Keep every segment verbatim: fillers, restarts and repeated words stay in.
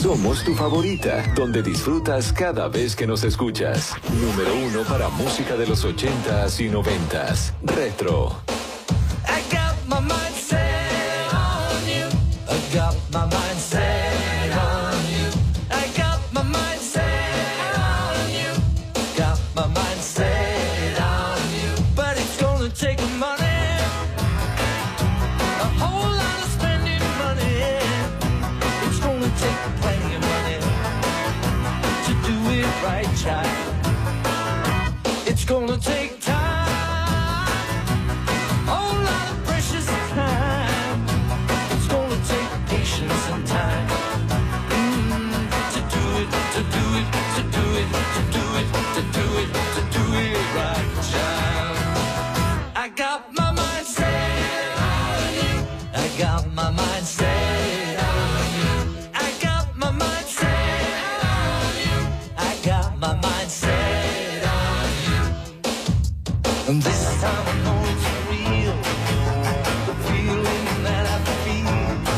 Somos tu favorita, donde disfrutas cada vez que nos escuchas. Número uno para música de los ochentas y noventas. Retro. I got my mind set on you. I got my mind set on you. I got my mind set on you. Got my mind set on you. But it's gonna take money, a whole lot of spending money. It's gonna take plenty of money to do it right, child. It's gonna take time. Some time mm, to do it, to do it, to do it, to do it, to do it, to do it right, child. I got my mind set on you. I got my mind set on you. I got my mind set on you. I got my mind set on you. And this time I know it's real. The feeling that I feel.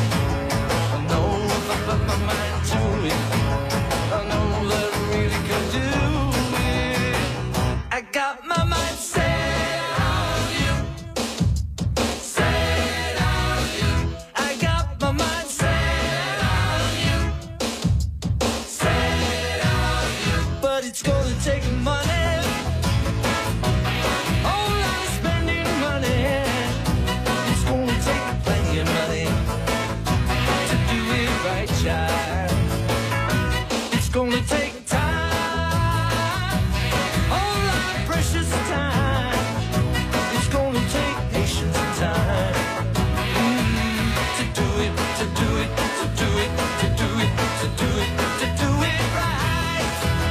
Put my mind to it. I know that I really can do it. I got my mind set on you. Set on you. I got my mind set on you. Set on you. But it's gonna take money. Oh, I'm spending money. It's gonna take plenty of money. Right, child. It's gonna take time, all our precious time. It's gonna take patience and time mm, to do it, to do it, to do it, to do it, to do it, to do it right.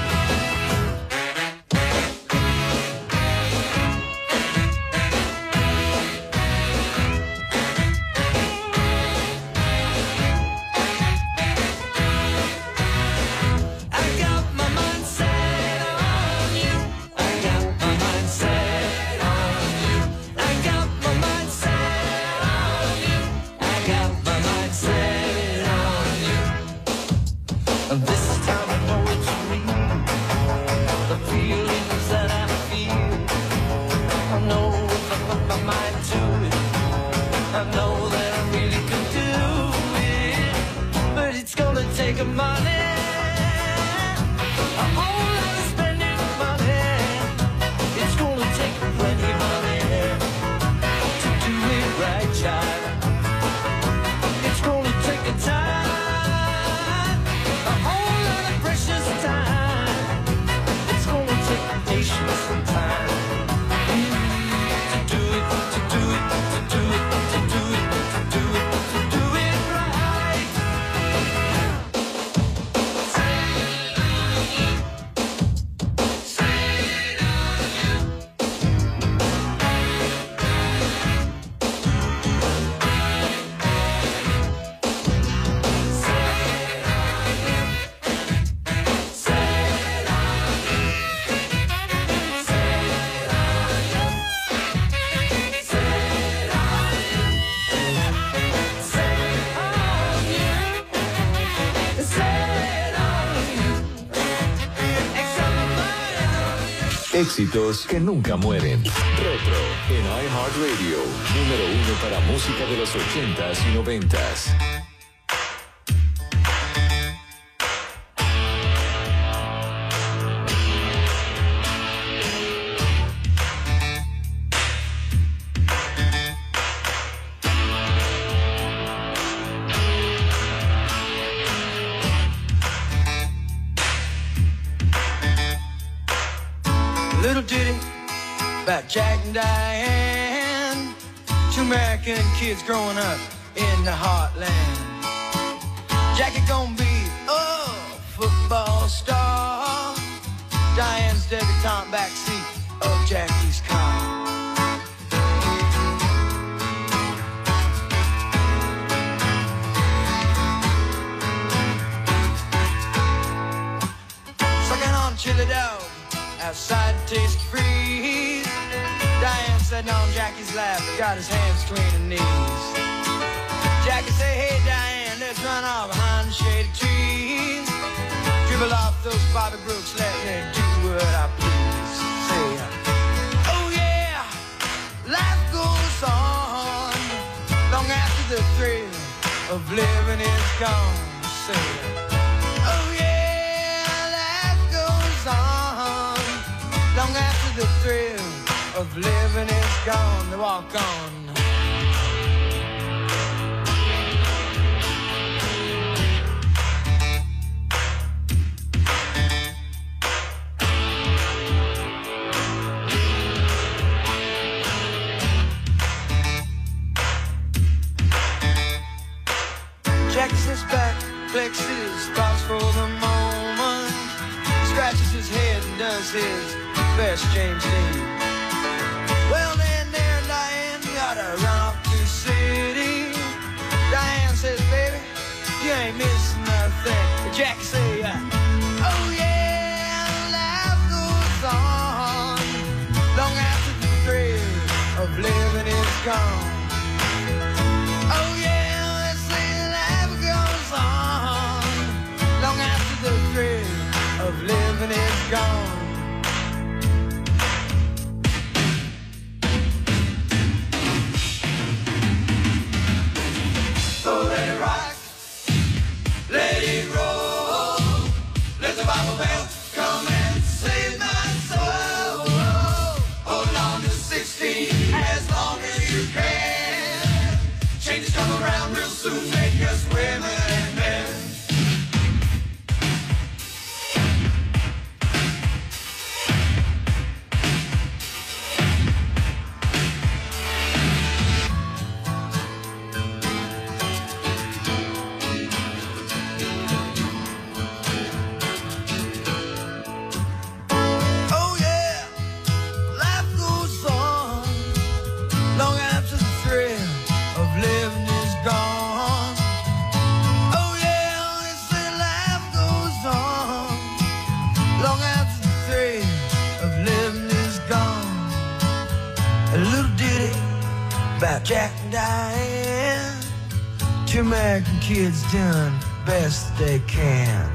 Éxitos que nunca mueren. Retro en iHeartRadio. Número uno para música de los ochentas y noventas. Little ditty about Jack and Diane, two American kids growing up in the heartland. Jackie gonna be a football star, Diane's debutante backseat of Jackie's car. Sucking on chili dog outside Taste Freeze. Diane sitting on Jackie's lap, got his hands between her knees. Jackie say, hey Diane, there's run out behind the shady trees. Dribble off those Bobby Brooks, let me do what I please. Say, oh yeah, life goes on long after the thrill of living is gone. Say, oh yeah, life goes on long after the thrill of living is gone. They walk on. Checks his back, flexes his thoughts for the moment, scratches his head and does his best James Dean. Well then there Diane gotta run off to the city. Diane says, baby, you ain't missing nothing. But Jackie say, uh, oh yeah, life goes on long after the thrill of living is gone. Oh yeah, long after the thrill of living is gone. So let it rock, let it roll, let the Bible bell come and save my soul. Hold on to sixteen as long as you can. Changes come around real soon, make us women and men. Jack and Diane, two American kids doing best they can.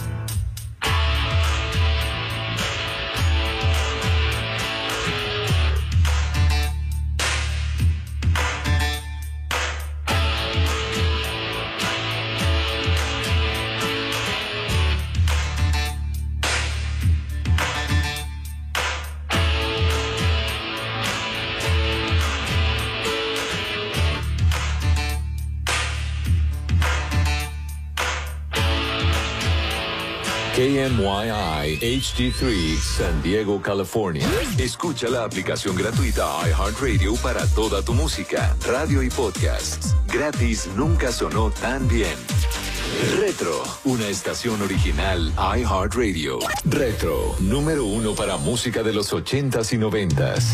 K M Y I H D tres San Diego, California. Escucha la aplicación gratuita iHeartRadio para toda tu música, radio y podcasts. Gratis nunca sonó tan bien. Retro, una estación original iHeartRadio. Retro, número uno para música de los ochentas y noventas.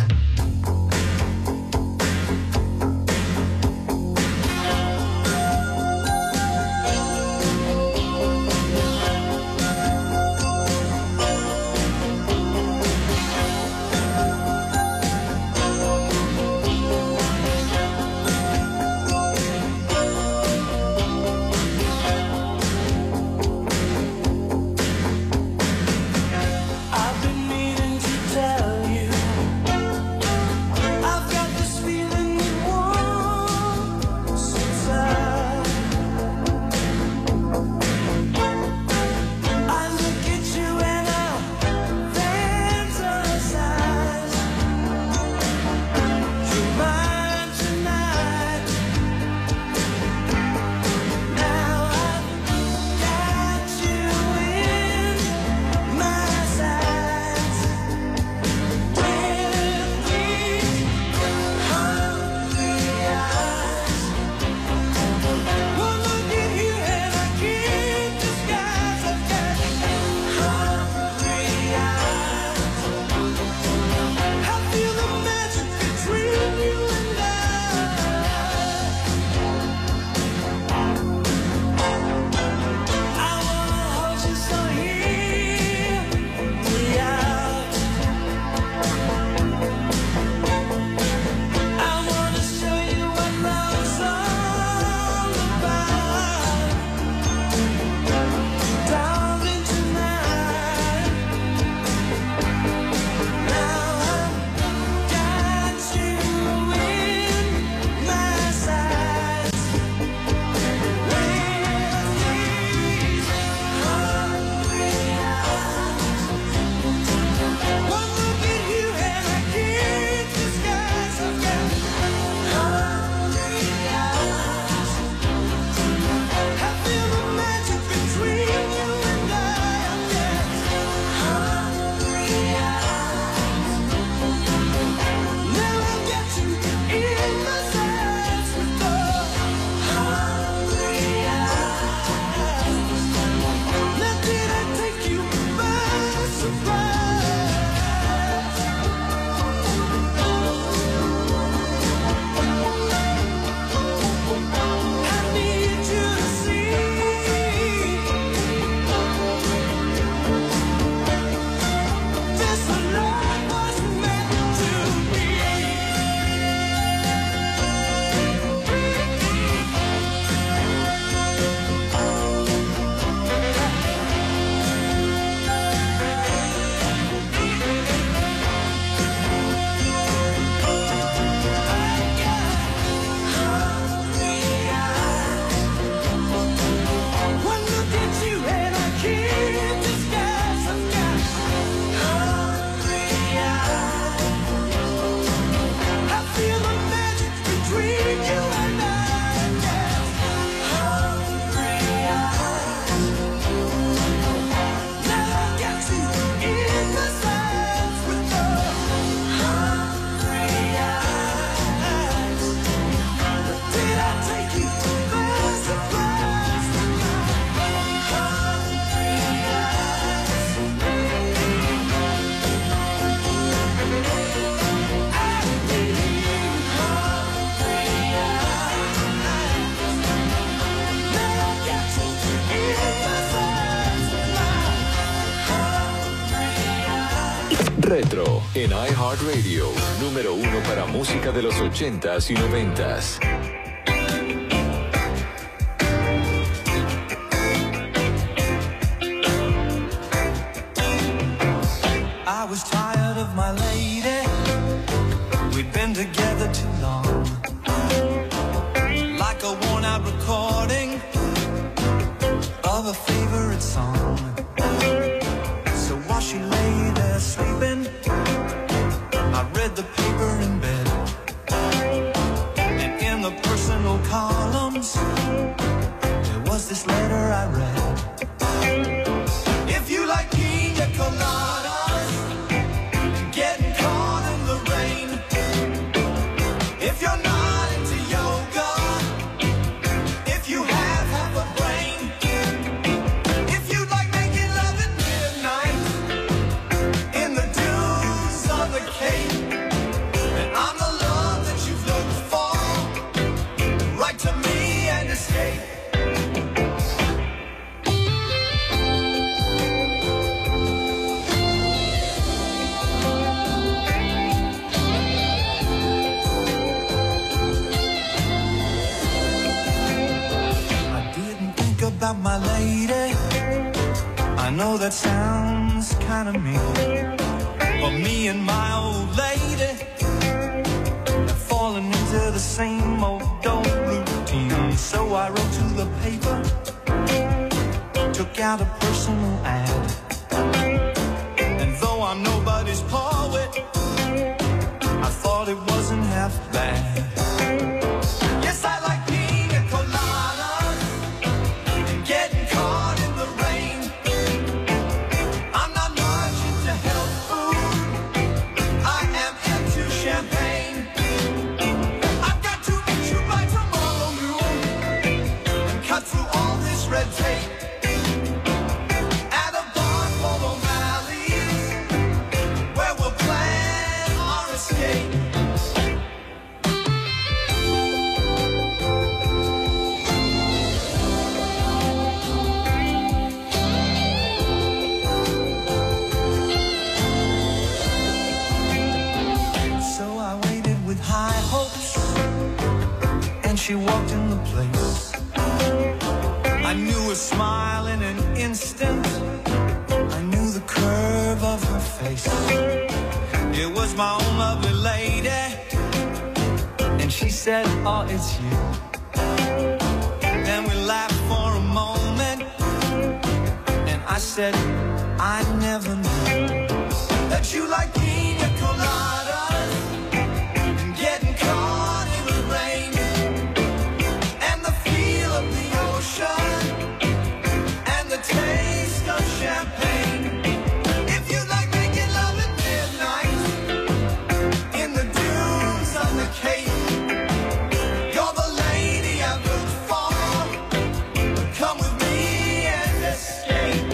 I've been meaning to tell you Retro en iHeartRadio, número uno para música de los ochentas y noventas. I was tired of my lady. We'd been together too long. Like a worn-out recording of a favorite song. So while she lay there sleeping, I read the paper in bed. And in the personal columns, there was this letter I read. If you like pina coladas, getting caught in the rain. If you're not into yoga, if you have half a brain. If you like making love at midnight in the dunes on the Cape, then I'm the love that you've looked for. Write to me and escape. About my lady, I know that sounds kind of mean, but me and my old lady have fallen into the same old old routine. So I wrote to the paper, took out a personal ad, and though I'm nobody's poet, I thought it wasn't half bad. Yes, I like pina coladas, getting caught in the rain. I'm not much into health food, I am into champagne. I've got to meet you by tomorrow noon and cut through all this red tape at a bar called O'Malley's, where we'll plan our escape. High hopes, and she walked in the place. I knew her smile in an instant, I knew the curve of her face. It was my own lovely lady, and she said, oh, it's you. Then we laughed for a moment, and I said, I never knew that you like pina coladas, getting caught in the rain, and the feel of the ocean, and the taste of champagne. If you like making love at midnight in the dunes on the Cape, you're the lady I've looked for. Come with me and escape.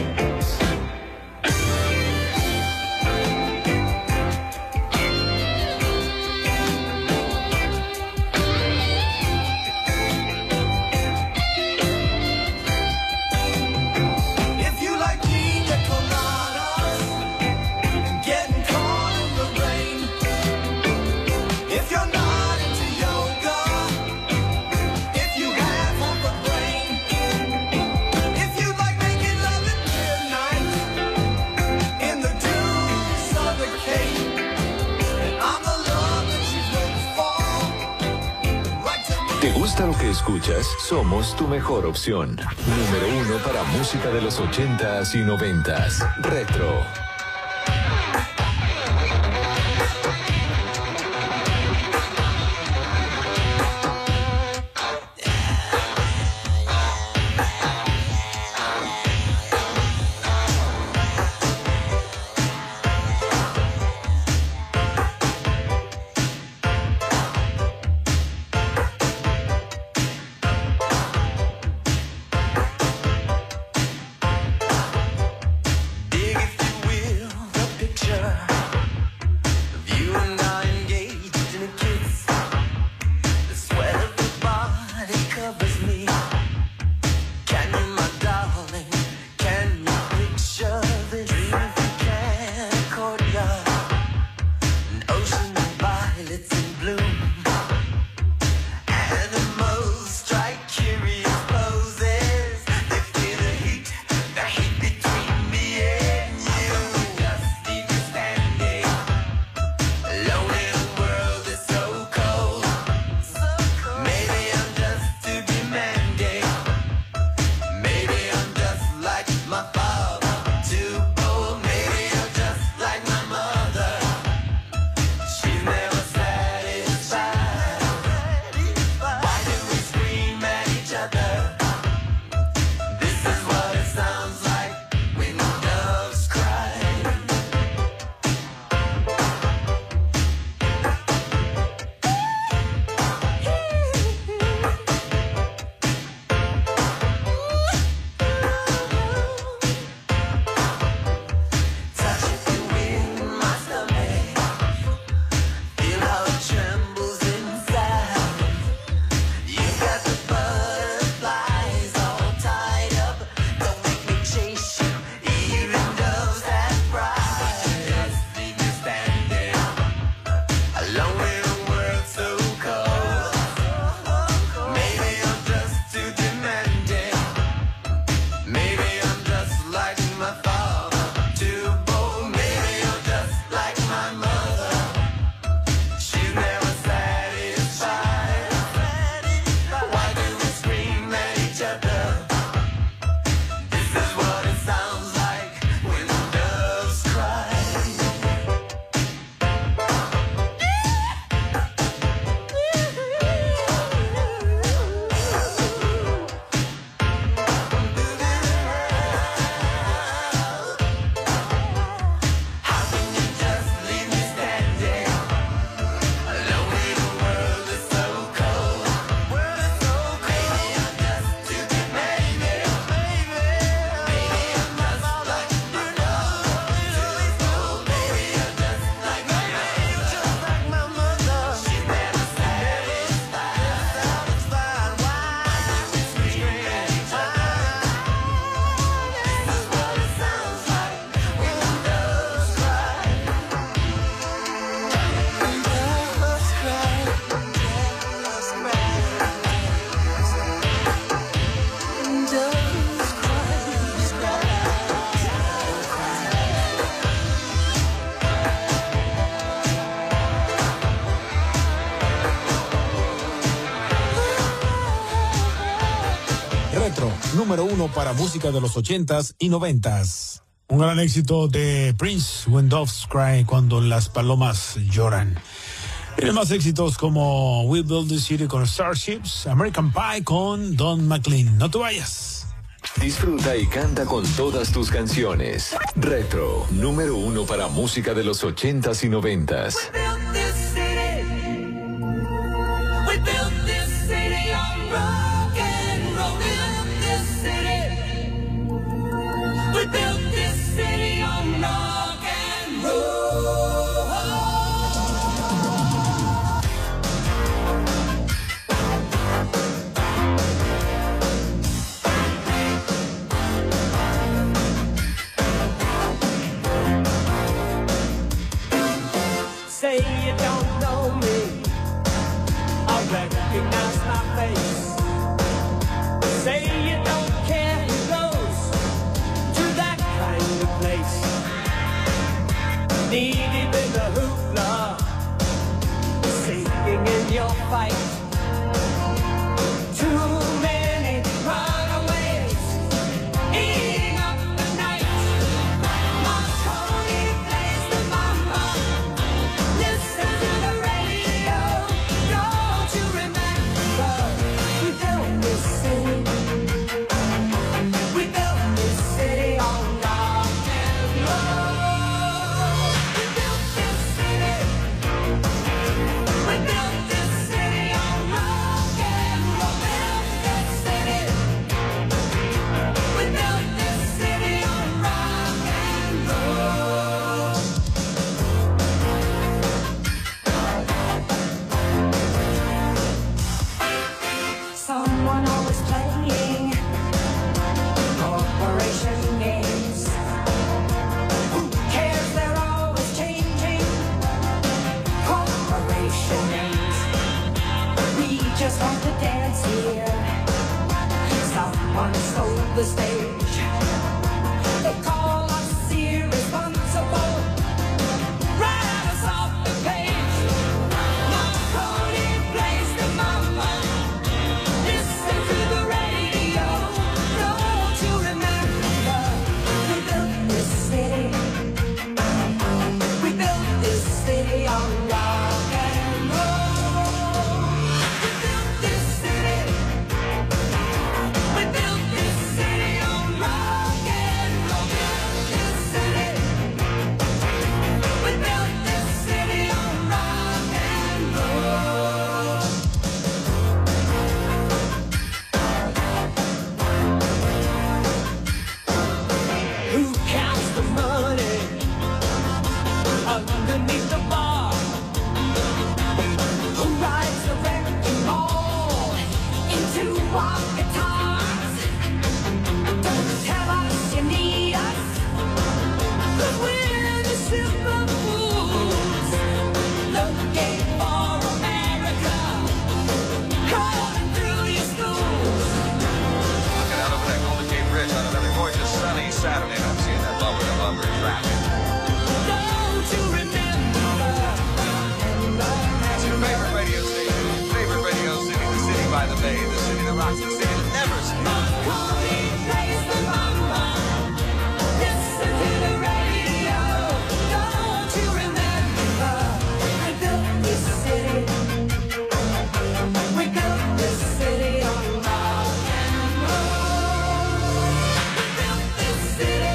¿Te gusta lo que escuchas? Somos tu mejor opción. Número uno para música de los ochentas y noventas. Retro. Dig if you will. número uno para música de los ochentas y noventas. Un gran éxito de Prince, When Doves Cry, cuando las palomas lloran. Tiene más éxitos como We Build This City con Starships, American Pie con Don McLean. No te vayas. Disfruta y canta con todas tus canciones. Retro, número uno para música de los ochentas y noventas. We built this city. We built this city on rock and roll. We built this city. We built this city on rock and roll. Say you don't know me, I recognize my face. Say you don't care who goes to that kind of place. Knee deep in the hoopla, sinking in your fight. Too many runaways, eating up the night. Marconi plays the mama. Listen to the radio. Don't you remember? We built this city. We built this city on rock and roll. We built this city. We built this city on rock and roll. Built this city. We built this city on rock and roll. Someone always playing corporation games. Who cares? They're always changing corporation names. We just want to dance here. Someone stole the stage. They call us irresponsible. Write us off the page. Marconi plays the mama. Listen to the radio. Don't you remember? We built this city. We built this city on rock and roll. We built this city. We built this city on rock and roll. Built this city. We built this city on rock and roll. Who counts the money underneath the bar? Who rides the wrecking ball into our guitars? Don't tell us you need us, 'cause we're the simple fools looking for America, crawling through your schools. Looking out over that Golden Gate Bridge on another gorgeous sunny Saturday, and I'm seeing that lumber and lumber traffic. Don't you remember? It's your favorite radio station, favorite radio city, the city by the bay, the city that rocks, the city that never sleeps. Marconi plays the mama. Listen to the radio. Don't you remember? We built this city. We built this city on rock and roll. We built this city.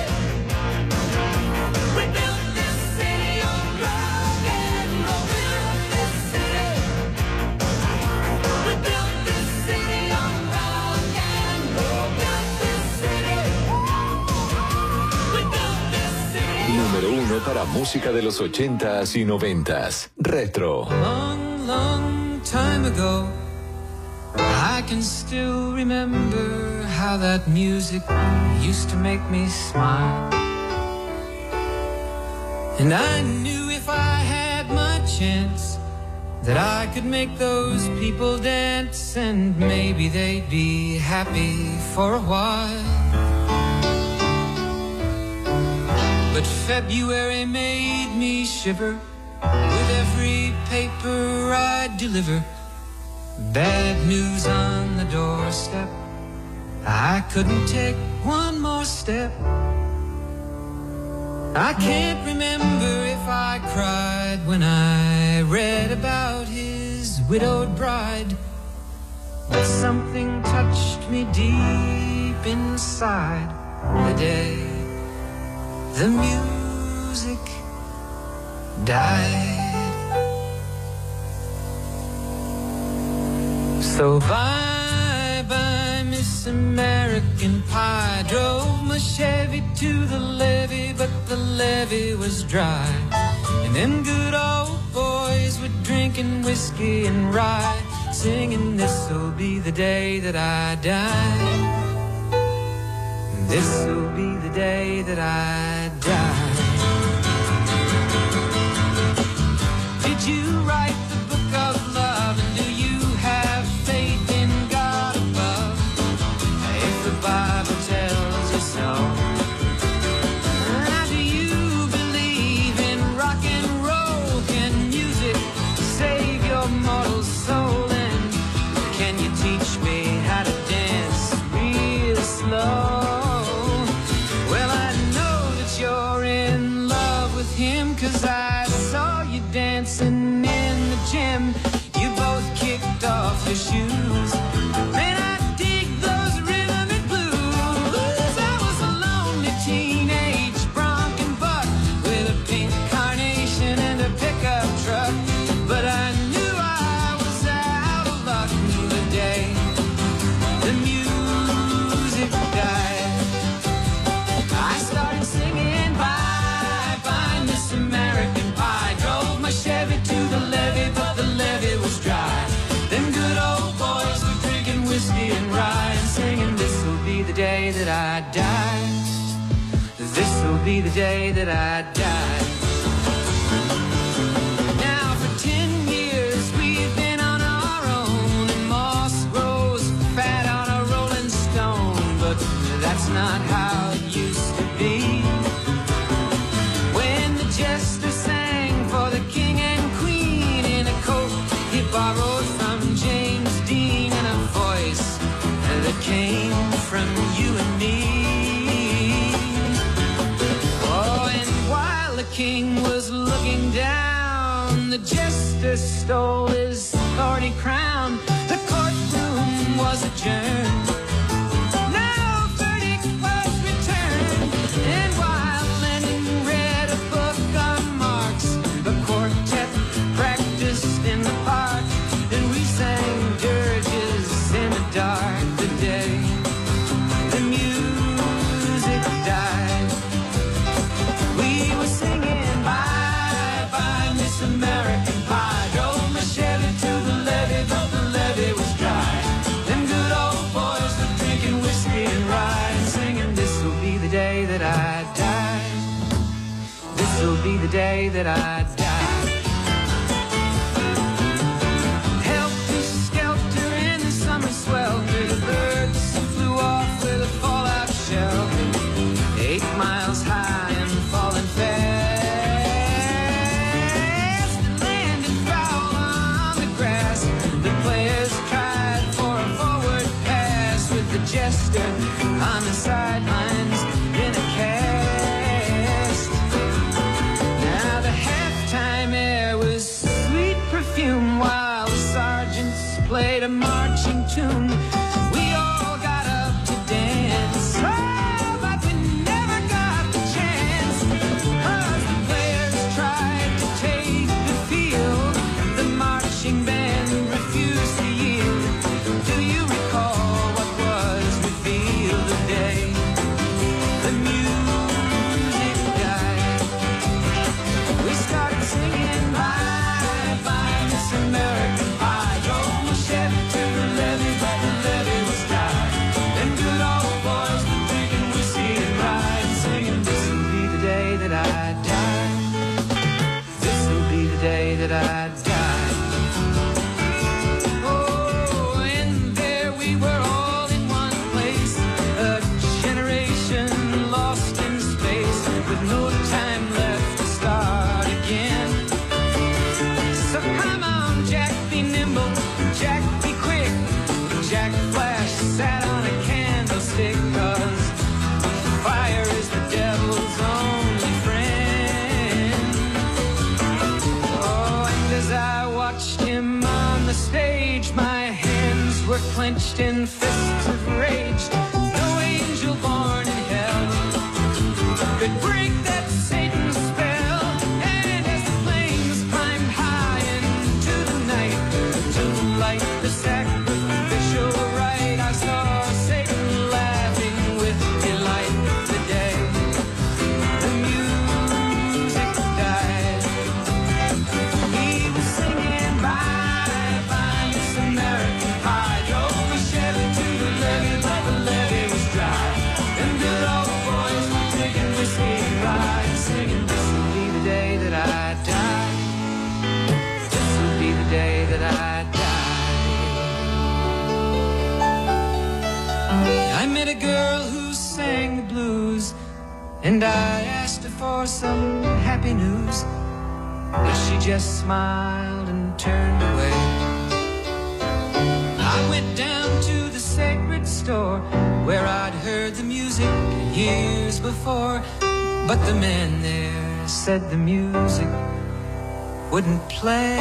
We built this city on rock and roll. We built this city. We built this city on rock and roll. Built this city. We built this city. Número uno para música de los ochentas y noventas. Retro. Long, long time ago, I can still remember how that music used to make me smile. And I knew if I had my chance that I could make those people dance, and maybe they'd be happy for a while. But February made me shiver with every paper I deliver. Bad news on the doorstep, I couldn't take one more step. I can't remember if I cried when I read about his widowed bride, but something touched me deep inside the day the music died. So bye bye Miss American Pie. Drove my Chevy to the levee, but the levee was dry. And them good old boys were drinking whiskey and rye, singing this'll be the day that I die. This'll be the day that I die. Did you write the book of love? And do you have faith in God above? If the Bible tells you so. Now do you believe in rock and roll? Can music save your mortal soul? And can you teach me how to dance real slow? Well, I know that you're in love with him, 'cause I saw you dancing in the gym. You both kicked off your shoes. Man, I dig those rhythm and blues. I was a lonely teenage bronc and buck with a pink carnation and a pickup truck, but I knew I was out of luck the day the music died. I started singing bye bye Miss American Pie. Drove my Chevy to the levee, but the levee was dry. Them good old boys were drinking whiskey and rye and singing this'll be the day that I die. This'll be the day that I die. Now for ten years we've been on our own, and moss grows fat on a rolling stone, but that's not how it used to be. When the jester sang for the king and queen in a coat he borrowed from James Dean, and a voice that came from you and me. Oh, and while the king was looking down, the jester stole his thorny crown. The courtroom was adjourned. Now verdict was returned. And while Lenin read a book on Marx, the quartet practiced in the park, and we sang dirges in the dark the day the music died. We were singing bye bye Miss American Pie. Drove my Chevy to the levee, but the levee was dry. Them good old boys were drinking whiskey and rye and singing this'll be the day that I die. This'll be the day that I die. Helter skelter in the summer swelter, the birds flew off with a fallout shelter. Eight miles high and falling fast, and landed foul on the grass. The players tried for a forward pass, with the jester on the sidelines in a cast. Now the halftime air was sweet perfume, while the sergeants played a marching tune. We all got up to dance, oh, but we never got the chance, 'cause the players tried to take the field. The marching band refused to yield. Do you recall what was revealed the day the music died? We started singing bye bye Miss American Pie. Drove my Chevy to the levee, but the levee was dry. Them good old boys were drinking whiskey and rye and singing this'll be the day that I die. This'll be the day that I die. Oh, and there we were all in one place, a generation lost in space, with no time left to start again. So come on, Jack, be nimble, Jack, be quick. Jack Flash sat on a candle the stage, my hands were clenched in fists of rage. No angel born in hell could break that Satan's spell. And as the flames climbed high into the night to light the sacrificial rite, I saw Satan laughing with delight. The day the music died, he was singing bye bye Miss American Pie. Drove a Chevy to the levee, but the levee was dry. Them good old boys were drinking whiskey and rye, singing, this'll be the day that I die. This'll be the day that I die. I met a girl who sang the blues, and I asked her for some happy news, but she just smiled and turned away. I went down to the sacred store where I'd heard the music years before, but the man there said the music wouldn't play.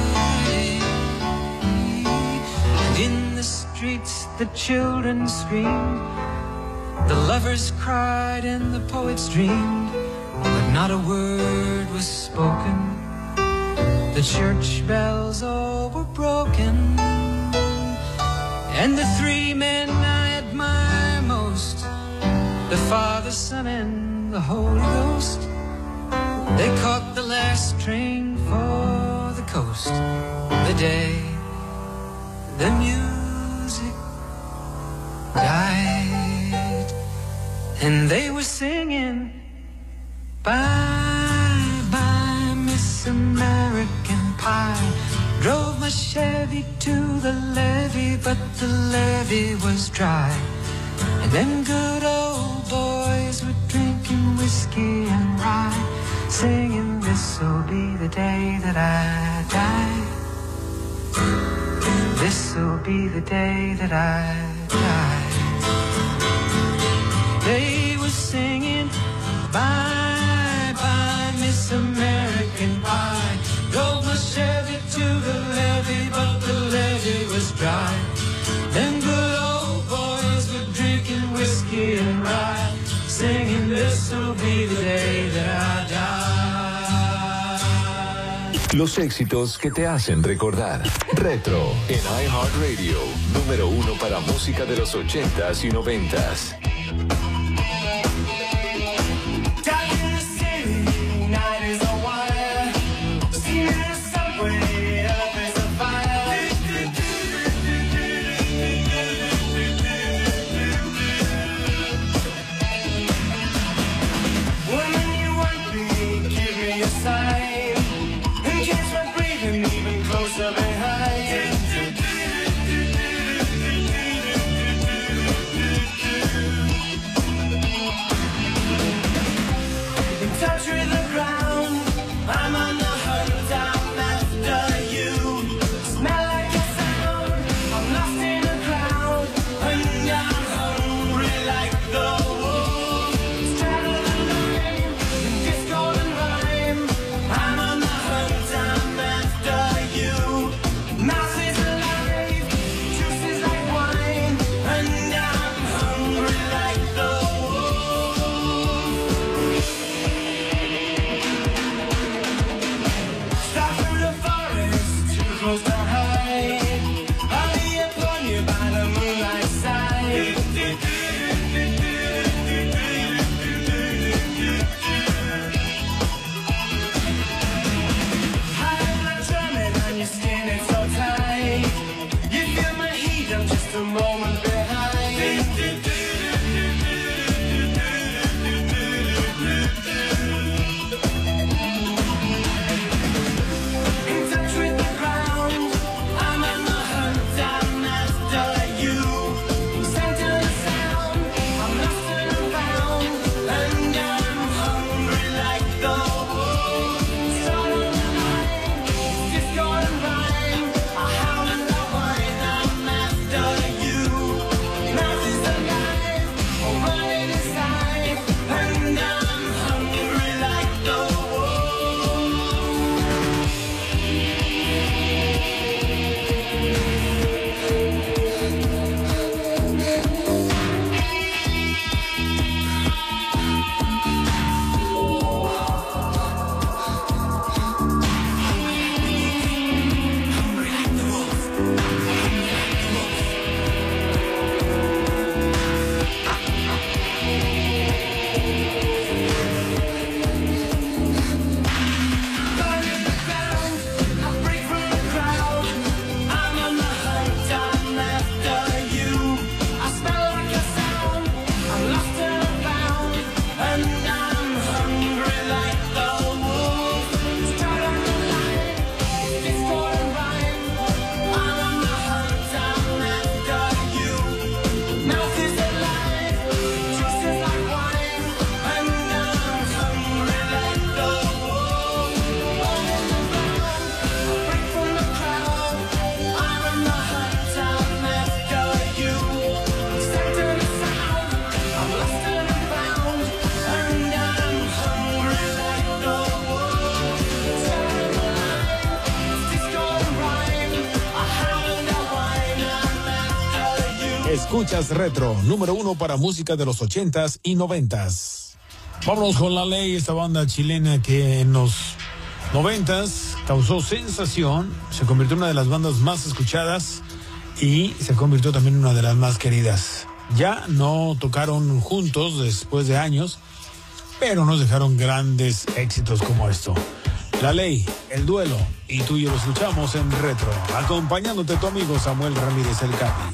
And in the streets the children screamed, the lovers cried and the poets dreamed, but not a word was spoken. The church bells all were broken, and the three men I admire most, the Father, Son, and the Holy Ghost, they caught the last train for the coast. The day the music died, and they were singing bye bye Miss American Pie. Drove my Chevy to the levee, but the levee was dry. And them good old boys were drinking whiskey and rye, singing, this'll be the day that I die. This'll be the day that I die. They were singing bye bye Miss American Pie. Drove my Chevy to the levee, but the levee was dry. Them good old boys were drinking whiskey and rye, singing, this'll be the day that I die. Los éxitos que te hacen recordar. Retro en iHeartRadio, número uno para música de los ochentas y noventas. Escuchas Retro, número uno para música de los ochentas y noventas. Vámonos con La Ley, esta banda chilena que en los noventas causó sensación, se convirtió en una de las bandas más escuchadas y se convirtió también en una de las más queridas. Ya no tocaron juntos después de años, pero nos dejaron grandes éxitos como esto. La Ley, El Duelo, y tú y yo lo escuchamos en Retro, acompañándote tu amigo Samuel Ramírez el Capi.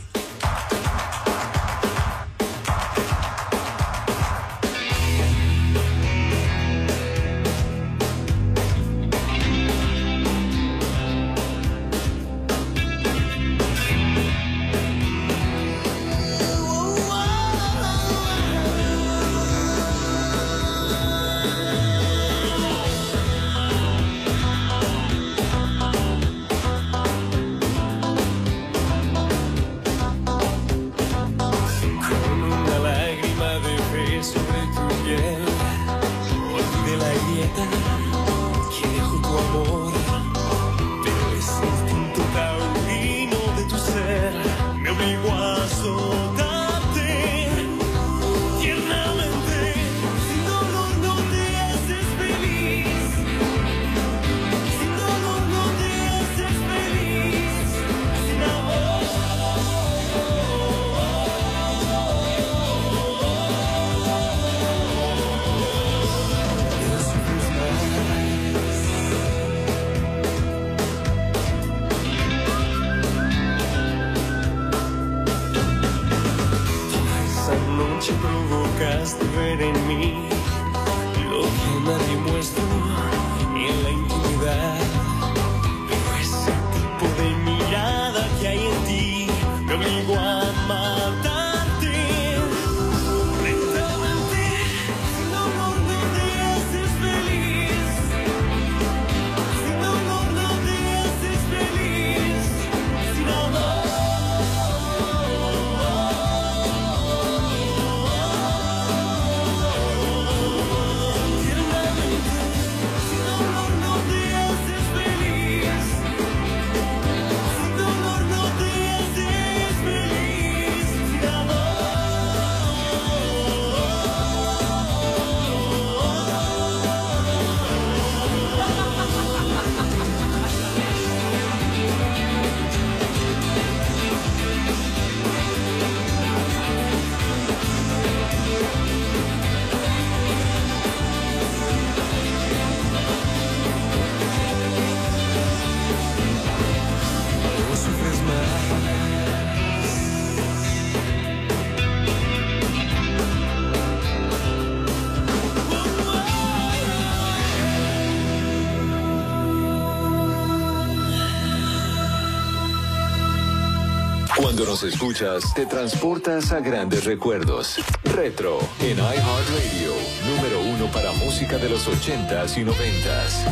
Cuando nos escuchas, te transportas a grandes recuerdos. Retro en iHeartRadio, número uno para música de los ochentas y noventas.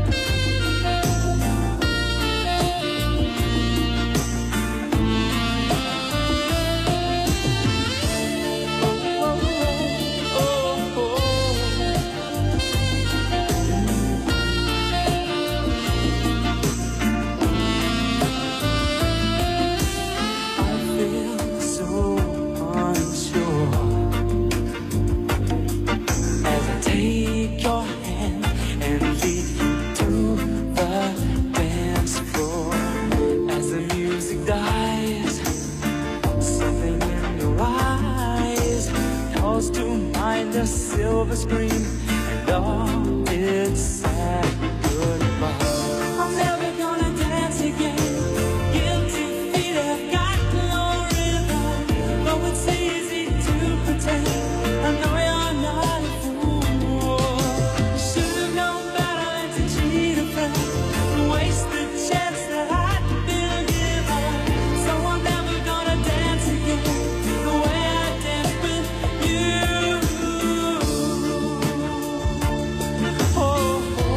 Silver screen and all its sad goodbye. I'm never gonna dance again. Guilty feet have got no rhythm. Though it's easy to pretend, I know you're not a fool. Should've known better than to cheat a friend, waste the chance that I'd been given. So I'm never gonna dance again the way I danced with you. Oh,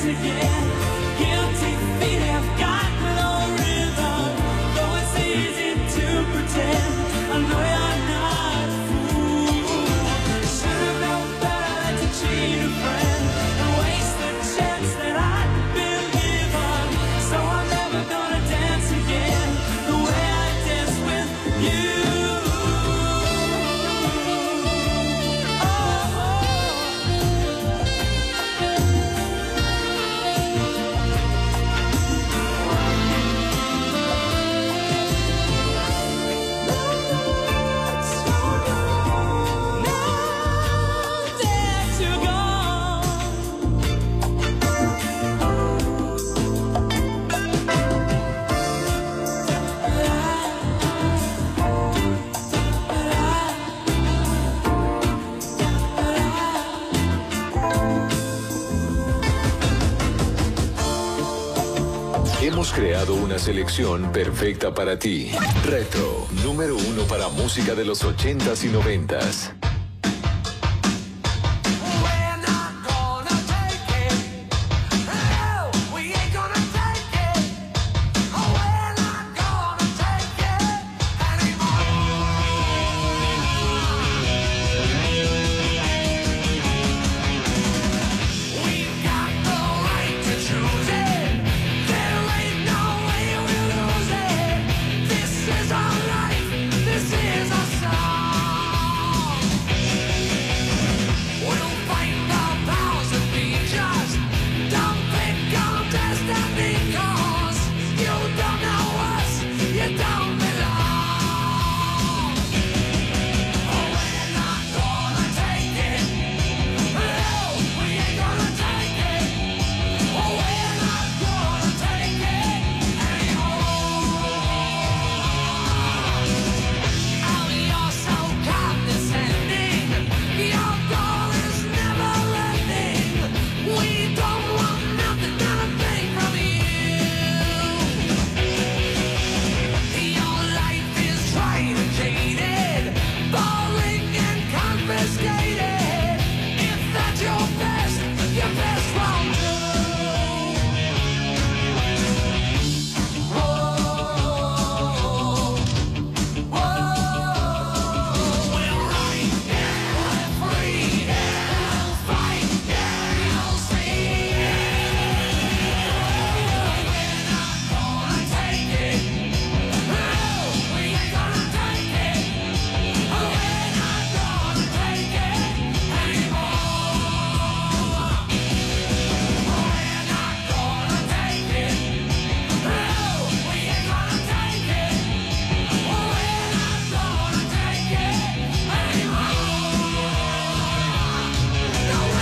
again. Guilty feet have got no rhythm, though it's easy to pretend. I know you're not a fool. Should have known better than to cheat a friend and waste the chance that I'd been given. So I'm never gonna dance again the way I dance with you. Hemos creado una selección perfecta para ti. Retro, número uno para música de los ochentas y noventas.